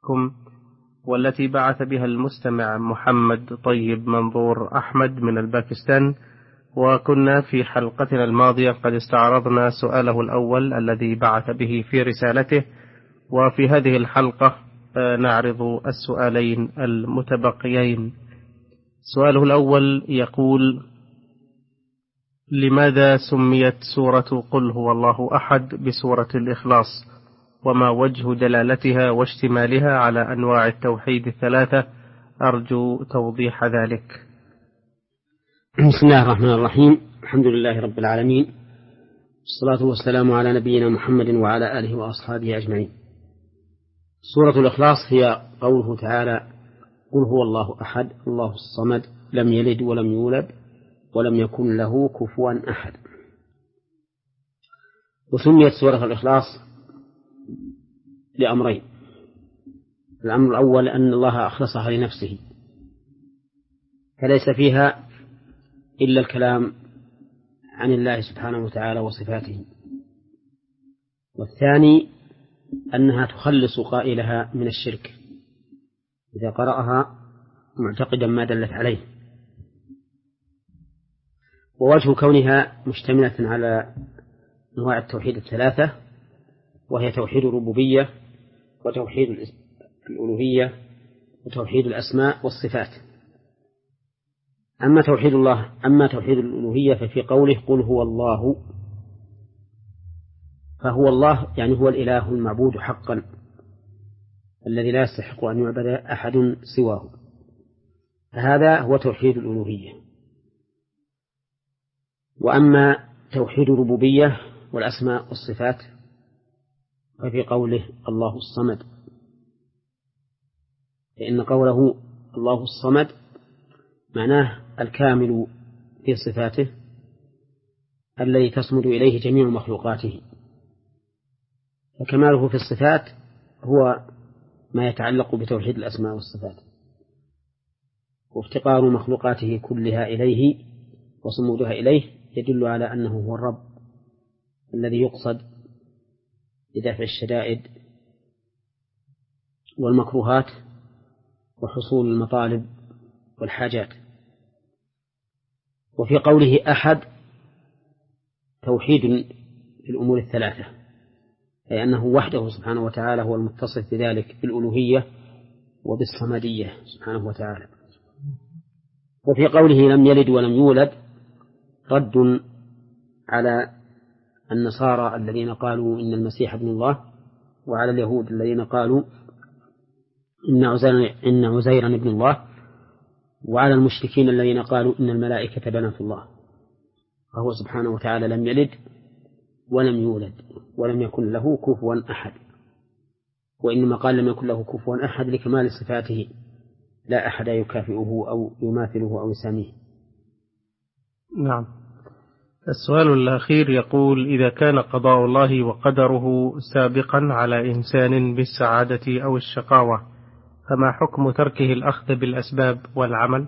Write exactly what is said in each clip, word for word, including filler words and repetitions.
والتي بعث بها المستمع محمد طيب منظور أحمد من الباكستان. وكنا في حلقتنا الماضية قد استعرضنا سؤاله الأول الذي بعث به في رسالته، وفي هذه الحلقة نعرض السؤالين المتبقيين. سؤاله الأول يقول: لماذا سميت سورة قل هو الله أحد بسورة الإخلاص؟ وما وجه دلالتها واشتمالها على أنواع التوحيد الثلاثة؟ أرجو توضيح ذلك. بسم الله الرحمن الرحيم. الحمد لله رب العالمين، والصلاة والسلام على نبينا محمد وعلى آله وأصحابه أجمعين. سورة الإخلاص هي قوله تعالى: قل هو الله أحد الله الصمد لم يلد ولم يولد ولم يكن له كفوا أحد. وسميت سورة الإخلاص لأمرين: الأمر الأول أن الله أخلصها لنفسه فليس فيها إلا الكلام عن الله سبحانه وتعالى وصفاته، والثاني أنها تخلص قائلها من الشرك إذا قرأها معتقدا ما دلت عليه. ووجه كونها مشتملة على أنواع التوحيد الثلاثة، وهي توحيد الربوبية وتوحيد الألوهية وتوحيد الأسماء والصفات. أما توحيد الله أما توحيد الألوهية ففي قوله قل هو الله، فهو الله يعني هو الإله المعبود حقا الذي لا يستحق أن يعبد أحد سواه، فهذا هو توحيد الألوهية. وأما توحيد الربوبية والأسماء والصفات ففي قوله الله الصمد، فإن قوله الله الصمد معناه الكامل في صفاته الذي تصمد إليه جميع مخلوقاته، فكماله في الصفات هو ما يتعلق بتوحيد الأسماء والصفات، وافتقار مخلوقاته كلها إليه وصمودها إليه يدل على أنه هو الرب الذي يقصد بدفع الشدائد والمكروهات وحصول المطالب والحاجات. وفي قوله أحد توحيد في الأمور الثلاثة، أي أنه وحده سبحانه وتعالى هو المتصف بذلك بالألوهية وبالصمدية سبحانه وتعالى. وفي قوله لم يلد ولم يولد رد على النصارى الذين قالوا إن المسيح ابن الله، وعلى اليهود الذين قالوا إن عزيرا إن عزيرا ابن الله، وعلى المشركين الذين قالوا إن الملائكة بنات الله. فهو سبحانه وتعالى لم يلد ولم يولد ولم يكن له كفوا أحد، وإنما قال لم يكن له كفوا أحد لكمال صفاته، لا أحد يكافئه أو يماثله أو يساميه. نعم. السؤال الأخير يقول: إذا كان قضاء الله وقدره سابقا على إنسان بالسعادة أو الشقاوة، فما حكم تركه الأخذ بالأسباب والعمل؟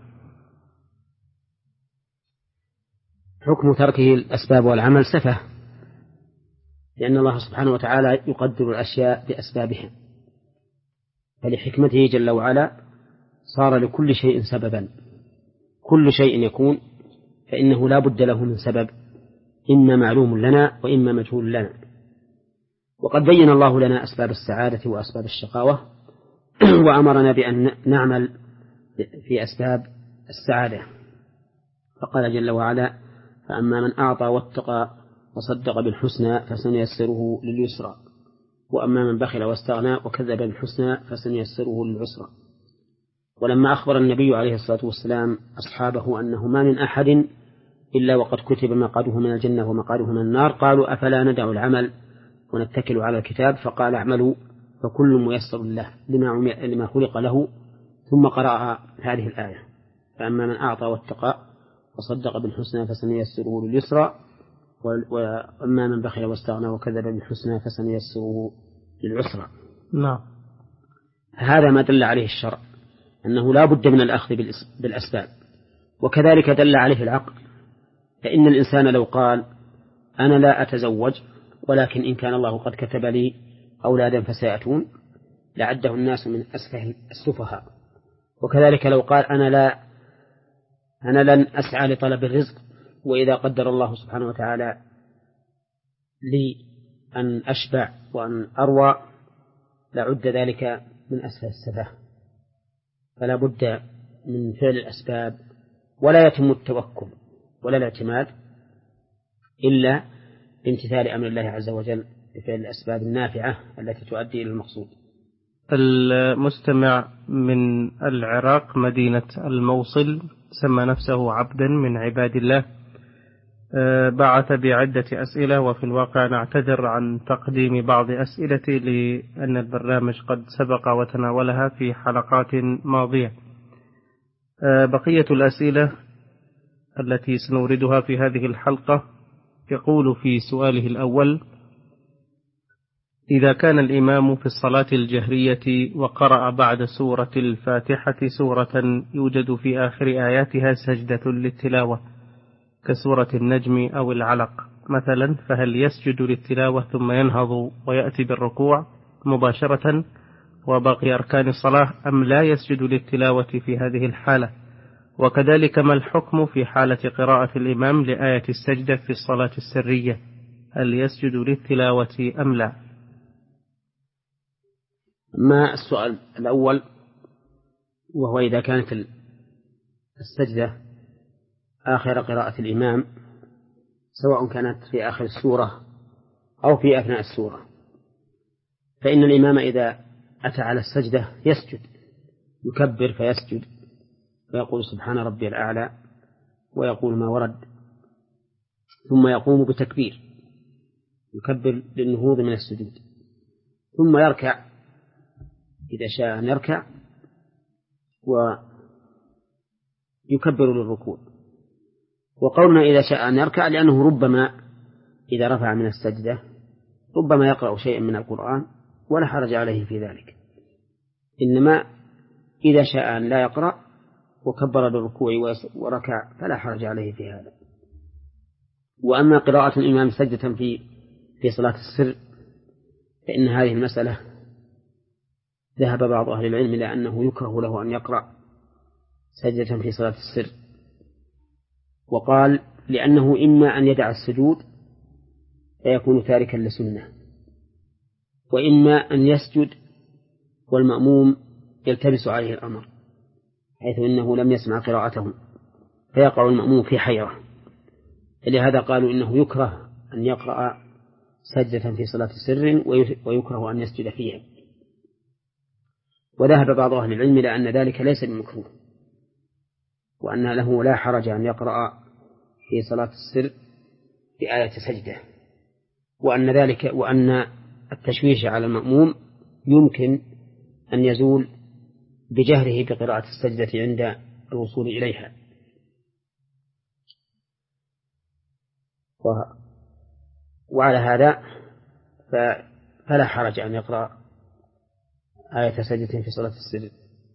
حكم تركه الأسباب والعمل سفه، لأن الله سبحانه وتعالى يقدر الأشياء بأسبابها، فلحكمته جل وعلا صار لكل شيء سببا. كل شيء يكون فإنه لا بد له من سبب، إما معلوم لنا وإما مجهول لنا. وقد بين الله لنا أسباب السعادة وأسباب الشقاوة وأمرنا بأن نعمل في أسباب السعادة، فقال جل وعلا: فأما من أعطى واتقى وصدق بالحسنى فسنيسره لليسرى، وأما من بخل واستغنى وكذب بالحسنى فسنيسره للعسرى. ولما أخبر النبي عليه الصلاة والسلام أصحابه أنه ما من أحد إلا وقد كتب مقعده من الجنة ومقعده من النار، قالوا: أفلا ندع العمل ونتكل على الكتاب؟ فقال: اعملوا فكل ميسر له لما خلق له، ثم قرأ هذه الآية: فأما من أعطى واتقى وصدق بالحسنى فسنيسره لليسرى، وأما من بخل واستغنى وكذب بالحسنى فسنيسره للعسرى. نعم. هذا ما دل عليه الشرع، أنه لا بد من الأخذ بالأسباب، وكذلك دل عليه العقل. فإن الإنسان لو قال: أنا لا أتزوج ولكن إن كان الله قد كتب لي أولادا فسيأتون، لعده الناس من أسفه السفهاء. وكذلك لو قال أنا لا أنا لن أسعى لطلب الرزق، وإذا قدر الله سبحانه وتعالى لي أن أشبع وأن أروى لعد ذلك من أسفه السفه. فلا بد من فعل الأسباب، ولا يتم التوكل ولا الاعتماد إلا بامتثال أمر الله عز وجل بفعل الأسباب النافعة التي تؤدي إلى المقصود. المستمع من العراق مدينة الموصل سمى نفسه عبدا من عباد الله، بعث بعدة أسئلة، وفي الواقع نعتذر عن تقديم بعض أسئلتي لأن البرنامج قد سبق وتناولها في حلقات ماضية. بقية الأسئلة التي سنوردها في هذه الحلقة يقول في سؤاله الأول: إذا كان الإمام في الصلاة الجهرية وقرأ بعد سورة الفاتحة سورة يوجد في آخر آياتها سجدة للتلاوة كسورة النجم أو العلق مثلا، فهل يسجد للتلاوة ثم ينهض ويأتي بالركوع مباشرة وباقي أركان الصلاة، أم لا يسجد للتلاوة في هذه الحالة؟ وكذلك ما الحكم في حالة قراءة الإمام لآية السجدة في الصلاة السرية، هل يسجد للتلاوة أم لا؟ ما السؤال الأول، وهو إذا كانت السجدة آخر قراءة الإمام سواء كانت في آخر السورة أو في أثناء السورة، فإن الإمام إذا أتى على السجدة يسجد، يكبر فيسجد ويقول سبحان ربي الأعلى ويقول ما ورد، ثم يقوم بتكبير يكبر للنهوض من السجود، ثم يركع إذا شاء أن يركع ويكبر للركوع. وقولنا إذا شاء أن يركع لأنه ربما إذا رفع من السجدة ربما يقرأ شيئا من القرآن ولا حرج عليه في ذلك، إنما إذا شاء أن لا يقرأ وكبر للركوع وركع فلا حرج عليه في هذا. وأما قراءة الإمام سجدة في في صلاة السر فإن هذه المسألة ذهب بعض أهل العلم إلى أنه يكره له أن يقرأ سجدة في صلاة السر، وقال لأنه إما أن يدع السجود فيكون تاركا لسنة، وإما أن يسجد والمأموم يلتبس عليه الأمر حيث إنه لم يسمع قراءته فيقع المأموم في حيرة. فلهذا قالوا إنه يكره أن يقرأ سجدة في صلاة السر ويكره أن يسجد فيها. وذهب بعض أهل العلم إلى أن ذلك ليس بمكروه، وأن له لا حرج أن يقرأ في صلاة السر بآية سجدة، وأن ذلك وأن التشويش على المأموم يمكن أن يزول بجهره بقراءة السجدة عند الوصول إليها. وعلى هذا فلا حرج أن يقرأ آية سجدة في صلاة السر.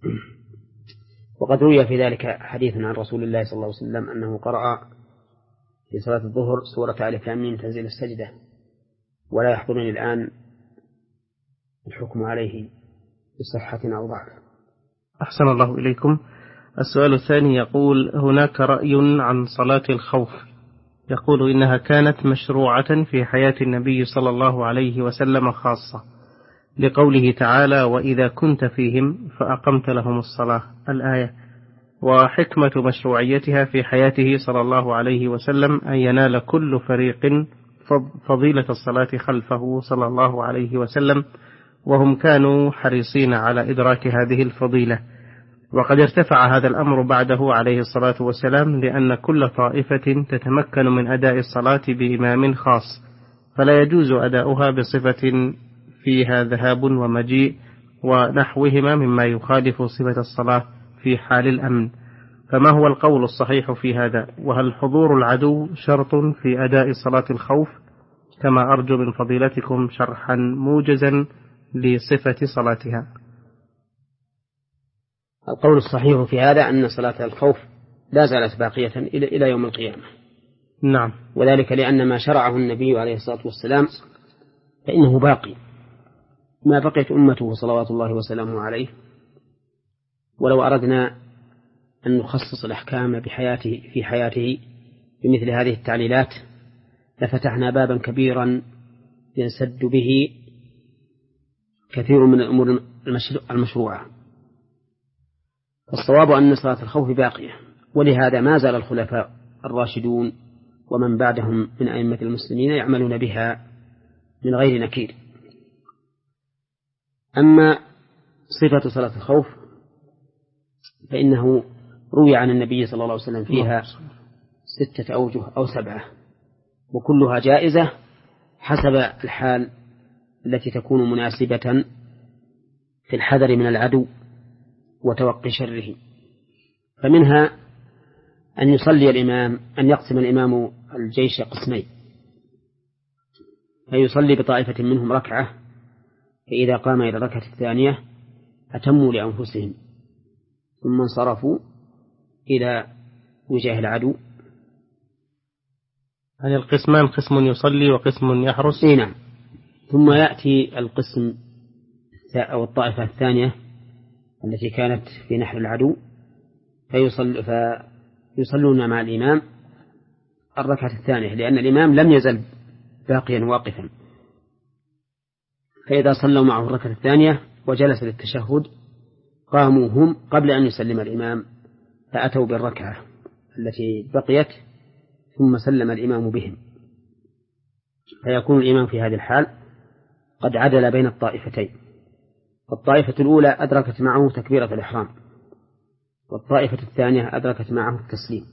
وقد روي في ذلك حديث عن رسول الله صلى الله عليه وسلم أنه قرأ في صلاة الظهر سورة آل كامل تنزيل السجدة، ولا يحضرني الآن الحكم عليه بصحة أو ضعف. أحسن الله إليكم. السؤال الثاني يقول: هناك رأي عن صلاة الخوف، يقول إنها كانت مشروعة في حياة النبي صلى الله عليه وسلم خاصة، لقوله تعالى: وإذا كنت فيهم فأقمت لهم الصلاة الآية، وحكمة مشروعيتها في حياته صلى الله عليه وسلم أن ينال كل فريق فضيلة الصلاة خلفه صلى الله عليه وسلم، وهم كانوا حريصين على إدراك هذه الفضيلة. وقد ارتفع هذا الأمر بعده عليه الصلاة والسلام، لأن كل طائفة تتمكن من أداء الصلاة بإمام خاص، فلا يجوز أداؤها بصفة فيها ذهاب ومجيء ونحوهما مما يخالف صفة الصلاة في حال الأمن. فما هو القول الصحيح في هذا؟ وهل حضور العدو شرط في أداء صلاة الخوف؟ كما أرجو من فضيلتكم شرحا موجزا لصفة صلاتها. القول الصحيح في هذا أن صلاة الخوف لا زالت باقية إلى يوم القيامة. نعم. وذلك لأن ما شرعه النبي عليه الصلاة والسلام فإنه باقي، ما بقيت أمته صلوات الله وسلامه عليه، ولو أردنا أن نخصص الأحكام بحياته في حياته بمثل هذه التعليلات لفتحنا بابا كبيرا ينسد به كثير من الأمور المشروعة. الصواب أن صلاة الخوف باقية، ولهذا ما زال الخلفاء الراشدون ومن بعدهم من أئمة المسلمين يعملون بها من غير نكير. أما صفة صلاة الخوف فإنه روي عن النبي صلى الله عليه وسلم فيها ستة أوجه أو سبعة، وكلها جائزة حسب الحال التي تكون مناسبة في الحذر من العدو وتوقي شره. فمنها أن يصلي الإمام أن يقسم الإمام الجيش قسمين، فيصلي بطائفة منهم ركعة، فإذا قام إلى الركعة الثانية أتموا لأنفسهم ثم انصرفوا إلى وجاه العدو. يعني القسمان قسم يصلي وقسم يحرس. إيه نعم. ثم يأتي القسم أو الطائفة الثانية التي كانت في نحر العدو فيصل فيصلون مع الإمام الركعة الثانية، لأن الإمام لم يزل باقيا واقفا، فإذا صلوا معه الركعة الثانية وجلس للتشهد قاموا هم قبل أن يسلم الإمام فأتوا بالركعة التي بقيت ثم سلم الإمام بهم، فيكون الإمام في هذه الحال قد عدل بين الطائفتين. الطائفة الأولى أدركت معه تكبيرة الإحرام، والطائفة الثانية أدركت معه التسليم.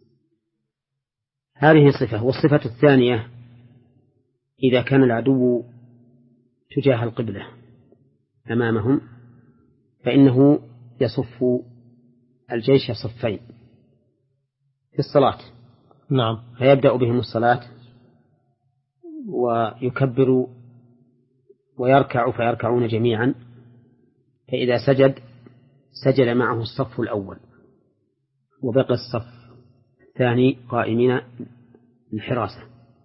هذه صفة. والصفة الثانية إذا كان العدو تجاه القبلة أمامهم فإنه يصف الجيش صفين في الصلاة. نعم. فيبدأ بهم الصلاة ويكبر ويركع فيركعون جميعا، فإذا سجد سجد معه الصف الأول وبقي الصف الثاني قائمين للحراسة.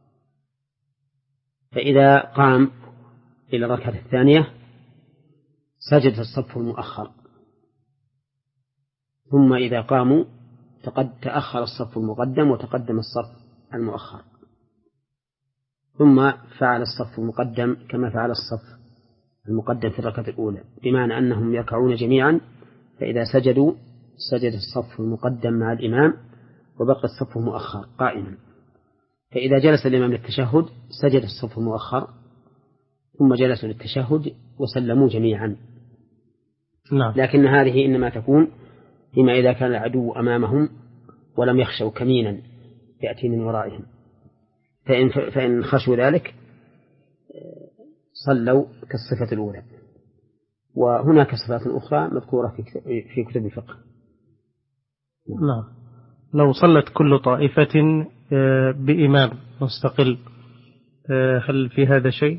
فإذا قام إلى الركعة الثانية سجد الصف المؤخر، ثم إذا قاموا فقد تأخر الصف المقدم وتقدم الصف المؤخر، ثم فعل الصف المقدم كما فعل الصف المقدم في الركعة الأولى، بمعنى أنهم يركعون جميعا، فإذا سجدوا سجد الصف المقدم مع الإمام وبقى الصف المؤخر قائما، فإذا جلس الإمام للتشهد سجد الصف المؤخر ثم جلسوا للتشهد وسلموا جميعا. نعم. لكن هذه إنما تكون فيما إذا كان العدو أمامهم ولم يخشوا كمينا يأتي من ورائهم، فإن, فإن خشوا ذلك صلوا كالصفة الأولى. وهناك صفات أخرى مذكورة في كتب الفقه. نعم. لو صلت كل طائفة بإمام مستقل هل في هذا شيء؟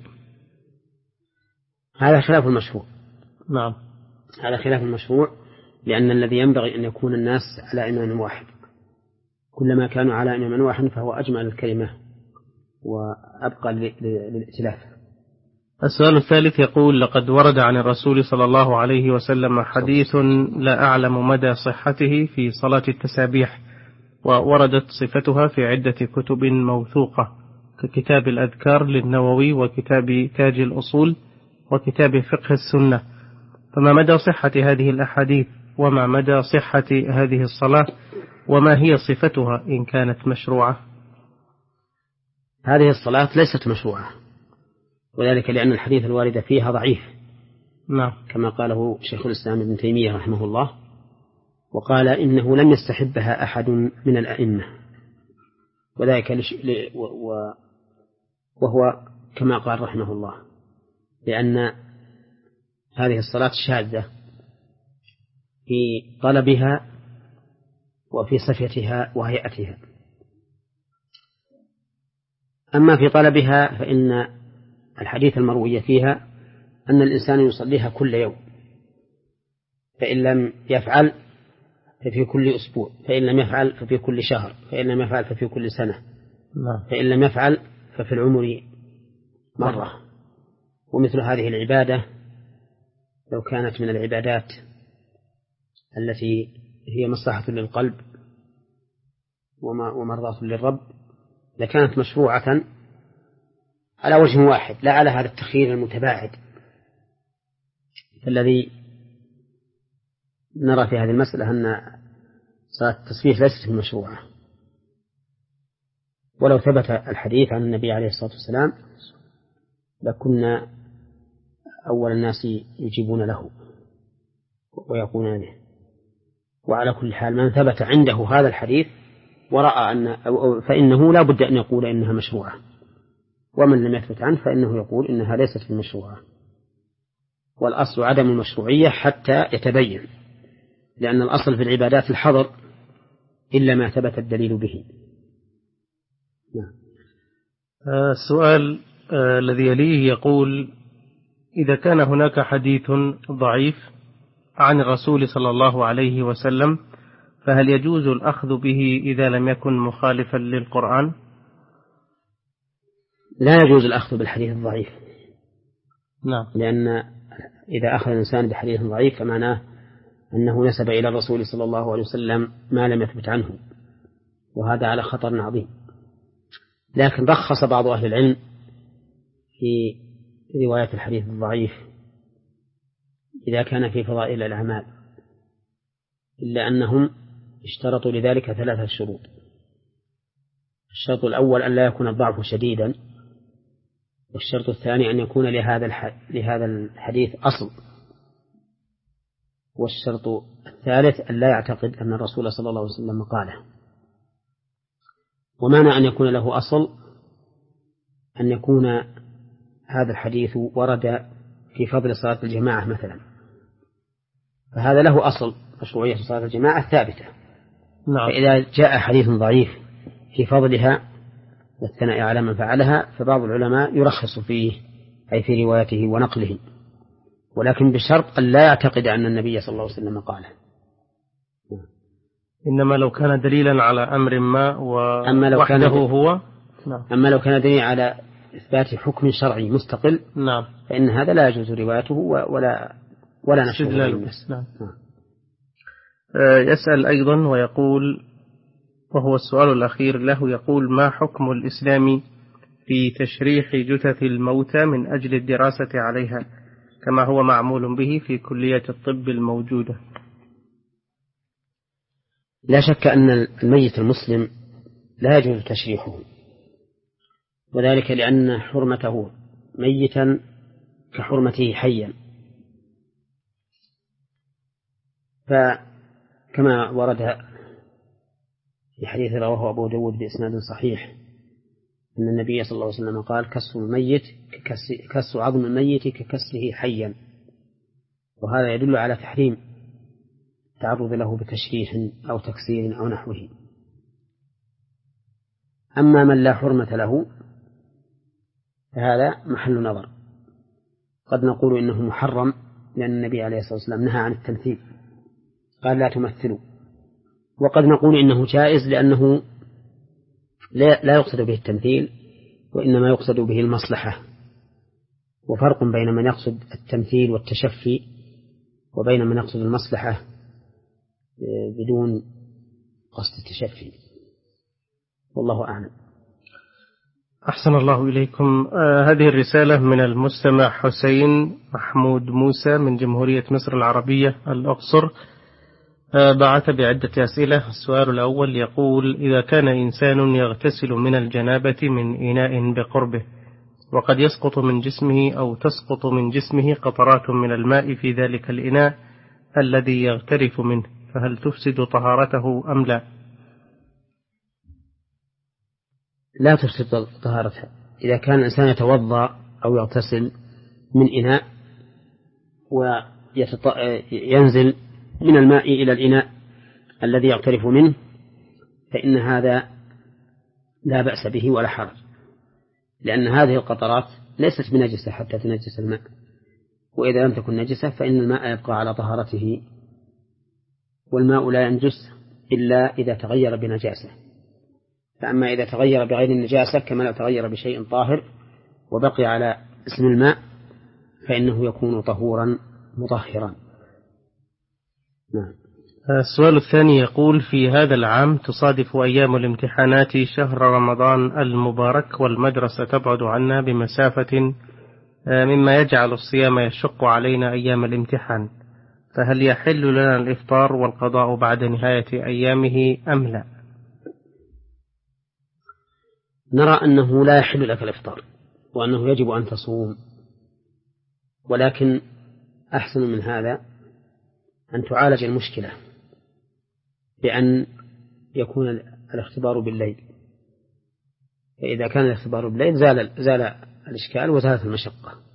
هذا خلاف المشروع. نعم. هذا خلاف المشروع، لأن الذي ينبغي أن يكون الناس على إمام واحد، كلما كانوا على إمام واحد فهو أجمل الكلمة وأبقى للائتلاف. السؤال الثالث يقول: لقد ورد عن الرسول صلى الله عليه وسلم حديث لا أعلم مدى صحته في صلاة التسابيح، ووردت صفتها في عدة كتب موثوقة ككتاب الأذكار للنووي وكتاب تاج الأصول وكتاب فقه السنة، فما مدى صحة هذه الأحاديث وما مدى صحة هذه الصلاة وما هي صفتها إن كانت مشروعة؟ هذه الصلاة ليست مشروعة، وذلك لأن الحديث الوارد فيها ضعيف. نعم. كما قاله شيخ الإسلام ابن تيمية رحمه الله، وقال إنه لم يستحبها أحد من الأئمة، وذلك لش... ل... و... وهو كما قال رحمه الله لأن هذه الصلاة شاذة في طلبها وفي صفتها وهيئتها. أما في طلبها فإن الحديث المروي فيها أن الإنسان يصليها كل يوم، فإن لم يفعل ففي كل أسبوع، فإن لم يفعل ففي كل شهر، فإن لم يفعل ففي كل سنة، فإن لم يفعل ففي العمر مرة. ومثل هذه العبادة لو كانت من العبادات التي هي مصلحة للقلب ومرضاة للرب لكانت مشروعة على وجه واحد لا على هذا التخيير المتباعد الذي نرى في هذه المسألة أن صلاة التسبيح ليست مشروعة. ولو ثبت الحديث عن النبي عليه الصلاة والسلام لكنا أول الناس يجيبون له ويقولون به. وعلى كل حال من ثبت عنده هذا الحديث ورأى أن فإنه لا بد أن يقول إنها مشروعة، ومن لم يثبت عنه فإنه يقول إنها ليست بمشروعة. والأصل عدم المشروعية حتى يتبين، لأن الأصل في العبادات الحظر إلا ما ثبت الدليل به. نعم. السؤال آه الذي يليه يقول: إذا كان هناك حديث ضعيف عن الرسول صلى الله عليه وسلم فهل يجوز الأخذ به إذا لم يكن مخالفا للقرآن؟ لا يجوز الأخذ بالحديث الضعيف. نعم. لأن إذا أخذ الإنسان بحديث ضعيف فمعناه أنه نسب إلى الرسول صلى الله عليه وسلم ما لم يثبت عنه، وهذا على خطر عظيم. لكن رخص بعض أهل العلم في رواية الحديث الضعيف إذا كان في فضائل الأعمال، إلا أنهم اشترطوا لذلك ثلاثة شروط. الشرط الأول أن لا يكون الضعف شديدا، والشرط الثاني أن يكون لهذا لهذا الحديث أصل، والشرط الثالث أن لا يعتقد أن الرسول صلى الله عليه وسلم قاله. ومعنى أن يكون له أصل أن يكون هذا الحديث ورد في فضل صلاة الجماعة مثلا، فهذا له أصل مشروعية صلاة الجماعة ثابتة. نعم. فإذا جاء حديث ضعيف في فضلها والثناء على من فعلها فبعض العلماء يرخص فيه أي في روايته ونقله، ولكن بشرط أن لا يعتقد أن النبي صلى الله عليه وسلم قاله. إنما لو كان دليلا على أمر ما ووحده هو. نعم. أما لو كان دليلا على إثبات حكم شرعي مستقل، نعم، فإن هذا لا يجوز روايته ولا ولا نشره. نعم. يسأل أيضا ويقول، وهو السؤال الأخير له، يقول: ما حكم الإسلام في تشريح جثث الموتى من أجل الدراسة عليها كما هو معمول به في كلية الطب الموجودة؟ لا شك أن الميت المسلم لا يجوز تشريحه، وذلك لأن حرمته ميتا كحرمته حيا. فكما ورد في حديث رواه أبو داود بإسناد صحيح أن النبي صلى الله عليه وسلم قال: كسر الميت كسر عظم الميت ككسره حيا. وهذا يدل على تحريم التعرض له بتشريح أو تكسير أو نحوه. أما من لا حرمة له فهذا محل نظر. قد نقول إنه محرم لأن النبي عليه الصلاة والسلام نهى عن التمثيل، قال: لا تمثلوا. وقد نقول إنه جائز لأنه لا يقصد به التمثيل وإنما يقصد به المصلحة. وفرق بين من يقصد التمثيل والتشفي وبين من يقصد المصلحة بدون قصد التشفي، والله أعلم. أحسن الله إليكم. آه هذه الرسالة من المستمع حسين محمود موسى من جمهورية مصر العربية الأقصر. آه بعث بعدة أسئلة. السؤال الأول يقول: إذا كان إنسان يغتسل من الجنابة من إناء بقربه وقد يسقط من جسمه أو تسقط من جسمه قطرات من الماء في ذلك الإناء الذي يغترف منه، فهل تفسد طهارته أم لا؟ لا تفسد طهارتها. إذا كان الإنسان يتوضأ أو يغتسل من إناء وينزل من الماء إلى الإناء الذي يغترف منه فإن هذا لا بأس به ولا حرج، لأن هذه القطرات ليست بنجسة حتى تنجس الماء، وإذا لم تكن نجسة فإن الماء يبقى على طهارته، والماء لا ينجس إلا إذا تغير بنجاسة. فأما إذا تغير بغير النجاسة كما لو تغير بشيء طاهر وبقي على اسم الماء فإنه يكون طهورا مطهرا. نعم. السؤال الثاني يقول: في هذا العام تصادف أيام الامتحانات شهر رمضان المبارك والمدرسة تبعد عنا بمسافة مما يجعل الصيام يشق علينا أيام الامتحان، فهل يحل لنا الإفطار والقضاء بعد نهاية أيامه أم لا؟ نرى أنه لا يحل لك الإفطار وأنه يجب أن تصوم، ولكن أحسن من هذا أن تعالج المشكلة بأن يكون الاختبار بالليل، فإذا كان الاختبار بالليل زال, زال الإشكال وزالت المشقة.